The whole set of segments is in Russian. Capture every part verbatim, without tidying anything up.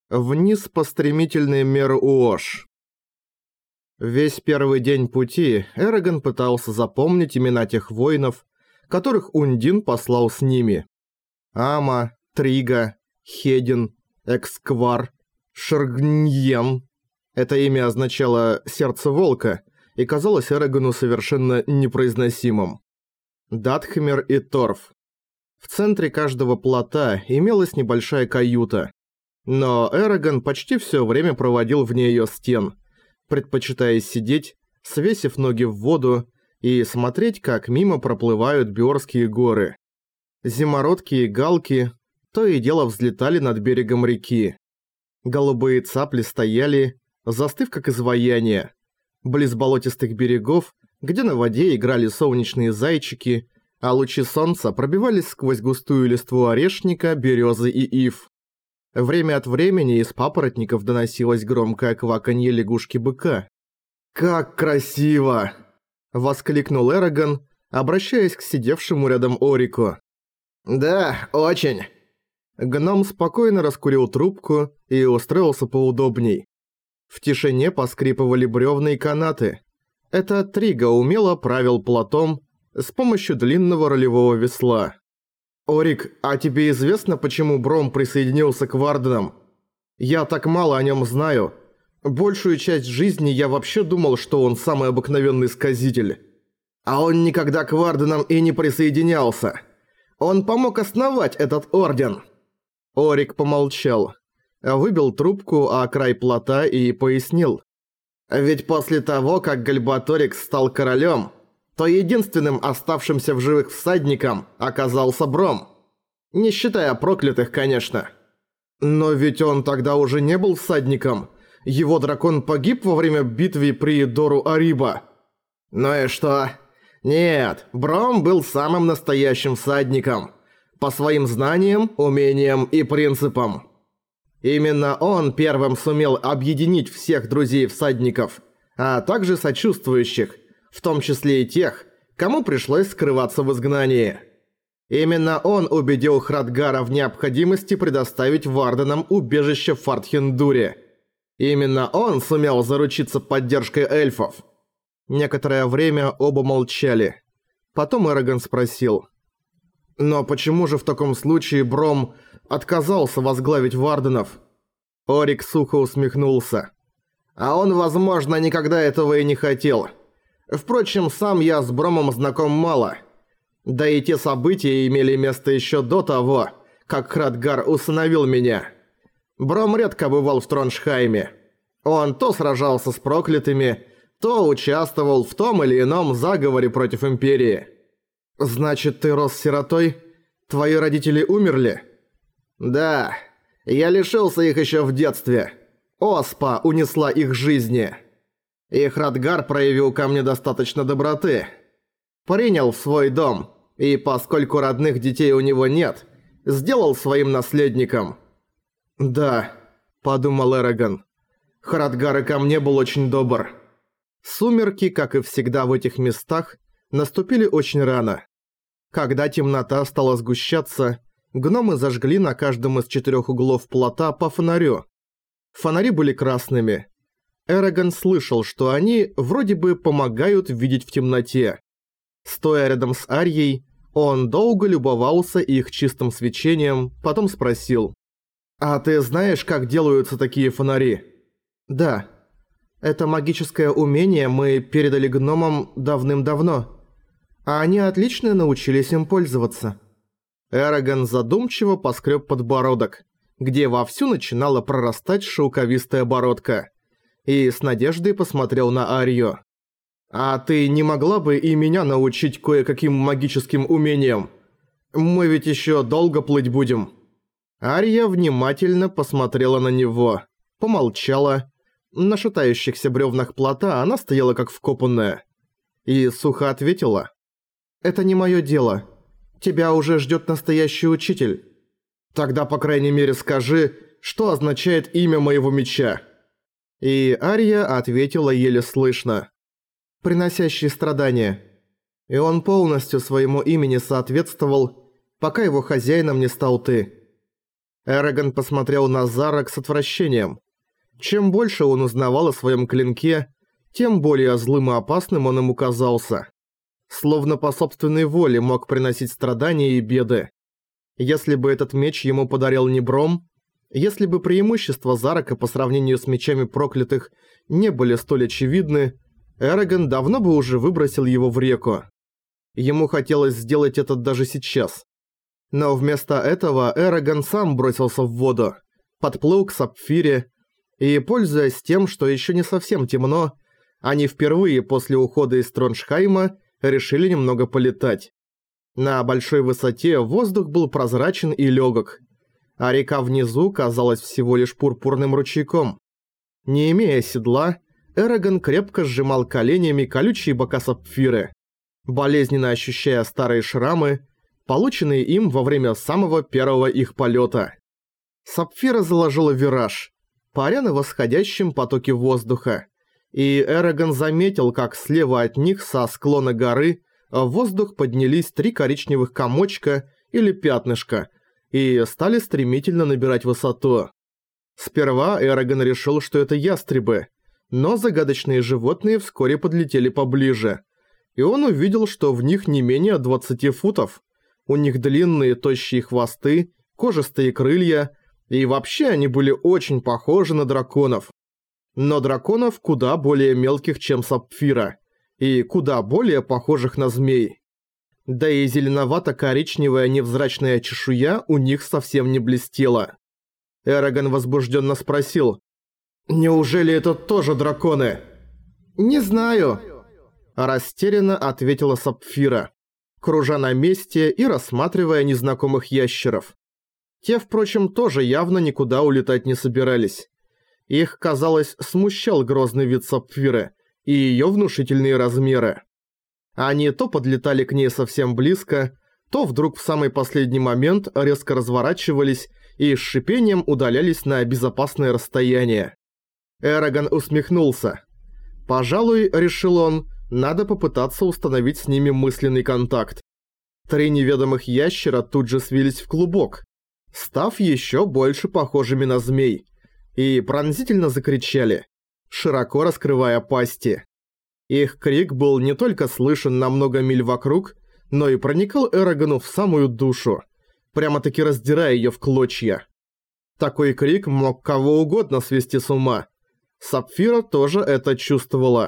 Вниз по стремительной Мер-Уош. Весь первый день пути Эрагон пытался запомнить имена тех воинов, которых Ундин послал с ними. Ама, Трига, Хедин, Эксквар, Шаргньен. Это имя означало «сердце волка» и казалось Эрагону совершенно непроизносимым. Датхмер и Торф. В центре каждого плота имелась небольшая каюта, но Эрагон почти все время проводил вне её стен, предпочитая сидеть, свесив ноги в воду и смотреть, как мимо проплывают Бёрские горы. Зимородки и галки то и дело взлетали над берегом реки. Голубые цапли стояли, застыв как изваяние, близ болотистых берегов, где на воде играли солнечные зайчики, а лучи солнца пробивались сквозь густую листву орешника, березы и ив. Время от времени из папоротников доносилось громкое кваканье лягушки-быка. «Как красиво!» – воскликнул Эрагон, обращаясь к сидевшему рядом Орику. «Да, очень!» Гном спокойно раскурил трубку и устроился поудобней. В тишине поскрипывали бревна и канаты. Это Трига умело правил плотом с помощью длинного рулевого весла. «Орик, а тебе известно, почему Бром присоединился к Варденам? Я так мало о нем знаю. Большую часть жизни я вообще думал, что он самый обыкновенный сказитель. А он никогда к Варденам и не присоединялся. Он помог основать этот орден». Орик помолчал, выбил трубку о край плота и пояснил. «Ведь после того, как Гальбаторикс стал королем, то единственным оставшимся в живых всадником оказался Бром. Не считая проклятых, конечно. Но ведь он тогда уже не был всадником. Его дракон погиб во время битвы при Дору-Ариба. Ну и что? Нет, Бром был самым настоящим всадником. По своим знаниям, умениям и принципам. Именно он первым сумел объединить всех друзей-всадников, а также сочувствующих, в том числе и тех, кому пришлось скрываться в изгнании. Именно он убедил Храдгара в необходимости предоставить Варденам убежище в Фартхендуре. Именно он сумел заручиться поддержкой эльфов. Некоторое время оба молчали. Потом Эрагон спросил. «Но почему же в таком случае Бром отказался возглавить Варденов?» Орик сухо усмехнулся. «А он, возможно, никогда этого и не хотел. Впрочем, сам я с Бромом знаком мало. Да и те события имели место еще до того, как Храдгар усыновил меня. Бром редко бывал в Троншхайме. Он то сражался с проклятыми, то участвовал в том или ином заговоре против Империи». «Значит, ты рос сиротой? Твои родители умерли?» «Да, я лишился их еще в детстве. Оспа унесла их жизни. И Храдгар проявил ко мне достаточно доброты. Принял в свой дом, и поскольку родных детей у него нет, сделал своим наследником». «Да», – подумал Эрагон, – «Храдгар и ко мне был очень добр». Сумерки, как и всегда в этих местах, наступили очень рано. Когда темнота стала сгущаться, гномы зажгли на каждом из четырех углов плота по фонарю. Фонари были красными. Эрагон слышал, что они вроде бы помогают видеть в темноте. Стоя рядом с Арьей, он долго любовался их чистым свечением, потом спросил. «А ты знаешь, как делаются такие фонари?» «Да. Это магическое умение мы передали гномам давным-давно. А они отлично научились им пользоваться». Эрагон задумчиво поскреб подбородок, где вовсю начинала прорастать шелковистая бородка, и с надеждой посмотрел на Арью. «А ты не могла бы и меня научить кое-каким магическим умениям? Мы ведь еще долго плыть будем». Арья внимательно посмотрела на него, помолчала. На шатающихся бревнах плота она стояла как вкопанная. И сухо ответила. «Это не мое дело. Тебя уже ждет настоящий учитель». «Тогда, по крайней мере, скажи, что означает имя моего меча». И Арья ответила еле слышно. «Приносящий страдания». И он полностью своему имени соответствовал, пока его хозяином не стал ты. Эрагон посмотрел на Зарок с отвращением. Чем больше он узнавал о своем клинке, тем более злым и опасным он ему казался. Словно по собственной воле мог приносить страдания и беды. Если бы этот меч ему подарил не Бром, если бы преимущества Зарока по сравнению с мечами проклятых не были столь очевидны, Эрагон давно бы уже выбросил его в реку. Ему хотелось сделать это даже сейчас. Но вместо этого Эрагон сам бросился в воду, подплыл к Сапфире, и, пользуясь тем, что еще не совсем темно, они впервые после ухода из Троншхайма решили немного полетать. На большой высоте воздух был прозрачен и легок, а река внизу казалась всего лишь пурпурным ручейком. Не имея седла, Эрагон крепко сжимал коленями колючие бока Сапфиры, болезненно ощущая старые шрамы, полученные им во время самого первого их полета. Сапфира заложила вираж, паря на восходящем потоке воздуха, и Эрагон заметил, как слева от них со склона горы в воздух поднялись три коричневых комочка или пятнышка и стали стремительно набирать высоту. Сперва Эрагон решил, что это ястребы, но загадочные животные вскоре подлетели поближе, и он увидел, что в них не менее двадцати футов. У них длинные тощие хвосты, кожистые крылья, и вообще они были очень похожи на драконов. Но драконов куда более мелких, чем Сапфира, и куда более похожих на змей. Да и зеленовато-коричневая невзрачная чешуя у них совсем не блестела. Эрагон возбужденно спросил: «Неужели это тоже драконы?» «Не знаю», – растерянно ответила Сапфира, кружа на месте и рассматривая незнакомых ящеров. Те, впрочем, тоже явно никуда улетать не собирались. Их, казалось, смущал грозный вид Сапфиры и её внушительные размеры. Они то подлетали к ней совсем близко, то вдруг в самый последний момент резко разворачивались и с шипением удалялись на безопасное расстояние. Эрагон усмехнулся. Пожалуй, решил он, надо попытаться установить с ними мысленный контакт. Три неведомых ящера тут же свились в клубок, став еще больше похожими на змей, и пронзительно закричали, широко раскрывая пасти. Их крик был не только слышен на много миль вокруг, но и проникал Эрагону в самую душу, прямо-таки раздирая её в клочья. Такой крик мог кого угодно свести с ума. Сапфира тоже это чувствовала.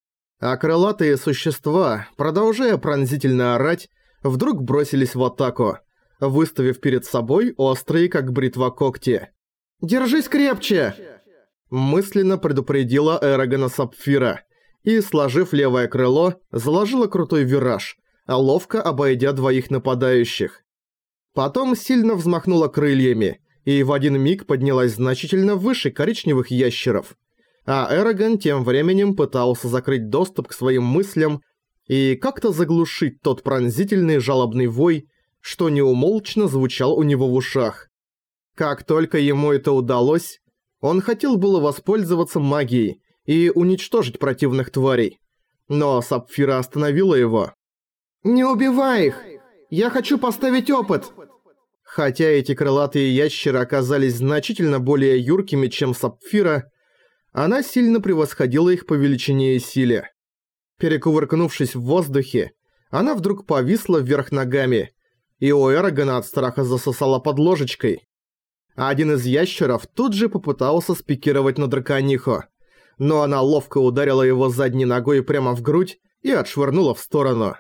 А крылатые существа, продолжая пронзительно орать, вдруг бросились в атаку, выставив перед собой острые, как бритва, когти. «Держись крепче!» мысленно предупредила Эрагона Сапфира и, сложив левое крыло, заложила крутой вираж, ловко обойдя двоих нападающих. Потом сильно взмахнула крыльями и в один миг поднялась значительно выше коричневых ящеров. А Эрагон тем временем пытался закрыть доступ к своим мыслям и как-то заглушить тот пронзительный жалобный вой, что неумолчно звучал у него в ушах. Как только ему это удалось, он хотел было воспользоваться магией и уничтожить противных тварей. Но Сапфира остановила его. «Не убивай их! Я хочу поставить опыт!» Хотя эти крылатые ящеры оказались значительно более юркими, чем Сапфира, она сильно превосходила их по величине и силе. Перекувыркнувшись в воздухе, она вдруг повисла вверх ногами, и у Эрагона от страха засосала под ложечкой. Один из ящеров тут же попытался спикировать на дракониху, но она ловко ударила его задней ногой прямо в грудь и отшвырнула в сторону.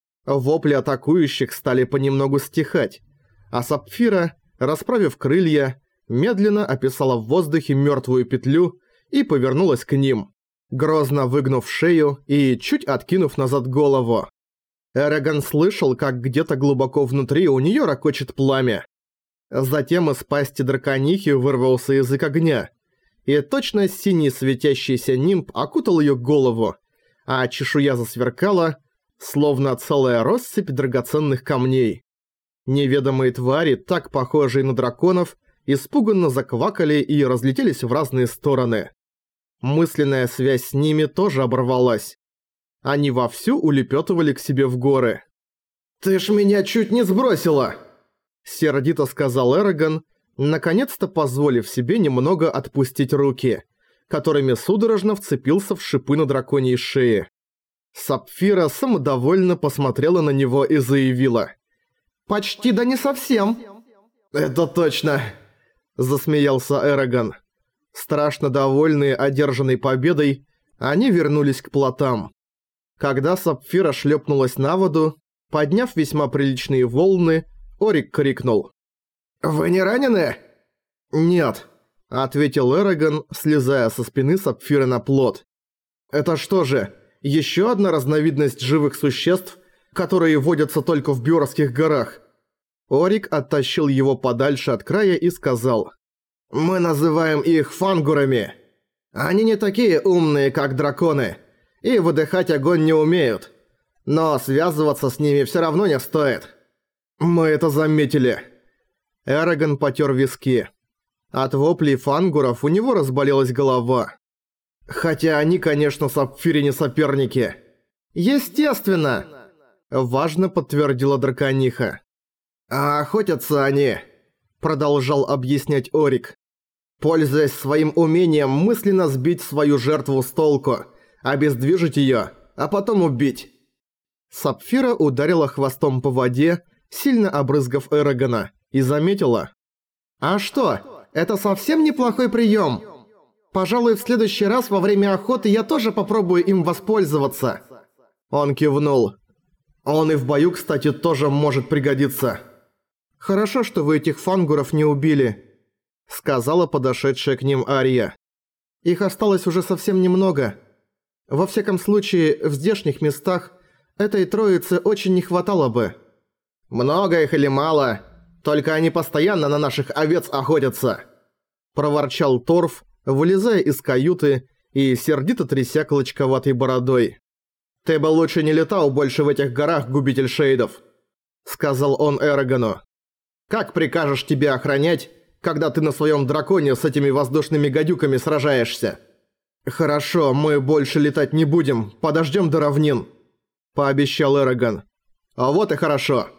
Вопли атакующих стали понемногу стихать, а Сапфира, расправив крылья, медленно описала в воздухе мертвую петлю и повернулась к ним, грозно выгнув шею и чуть откинув назад голову. Эрагон слышал, как где-то глубоко внутри у неё рокочет пламя. Затем из пасти драконихи вырвался язык огня, и точно синий светящийся нимб окутал её голову, а чешуя засверкала, словно целая россыпь драгоценных камней. Неведомые твари, так похожие на драконов, испуганно заквакали и разлетелись в разные стороны. Мысленная связь с ними тоже оборвалась. Они вовсю улепетывали к себе в горы. «Ты ж меня чуть не сбросила!» Сердито сказал Эрагон, наконец-то позволив себе немного отпустить руки, которыми судорожно вцепился в шипы на драконьей шее. Сапфира самодовольно посмотрела на него и заявила: «Почти да не совсем». «Это точно», – засмеялся Эрагон. Страшно довольные одержанной победой, они вернулись к плотам. Когда Сапфира шлепнулась на воду, подняв весьма приличные волны, Орик крикнул: «Вы не ранены?» «Нет», – ответил Эрагон, слезая со спины Сапфиры на плот. «Это что же, еще одна разновидность живых существ, которые водятся только в Бьорских горах?» Орик оттащил его подальше от края и сказал: «Мы называем их фангурами. Они не такие умные, как драконы, и выдыхать огонь не умеют. Но связываться с ними все равно не стоит. Мы это заметили». Эрагон потер виски. От воплей фангуров у него разболелась голова. Хотя они, конечно, Сапфире не соперники. «Естественно!» – важно подтвердила дракониха. «А охотятся они», – продолжал объяснять Орик, «пользуясь своим умением мысленно сбить свою жертву с толку, обездвижить её, а потом убить». Сапфира ударила хвостом по воде, сильно обрызгав Эрагона, и заметила: «А что, это совсем неплохой приём. Пожалуй, в следующий раз во время охоты я тоже попробую им воспользоваться». Он кивнул. «Он и в бою, кстати, тоже может пригодиться». «Хорошо, что вы этих фангуров не убили», — сказала подошедшая к ним Ария. «Их осталось уже совсем немного. Во всяком случае, в здешних местах этой троице очень не хватало бы». «Много их или мало? Только они постоянно на наших овец охотятся», — проворчал Торф, вылезая из каюты и сердито тряся клочковатой бородой. «Ты бы лучше не летал больше в этих горах, губитель шейдов», — сказал он Эрагону. «Как прикажешь тебе охранять, когда ты на своем драконе с этими воздушными гадюками сражаешься?» «Хорошо, мы больше летать не будем, подождем до равнин», — пообещал Эрагон. «А вот и хорошо.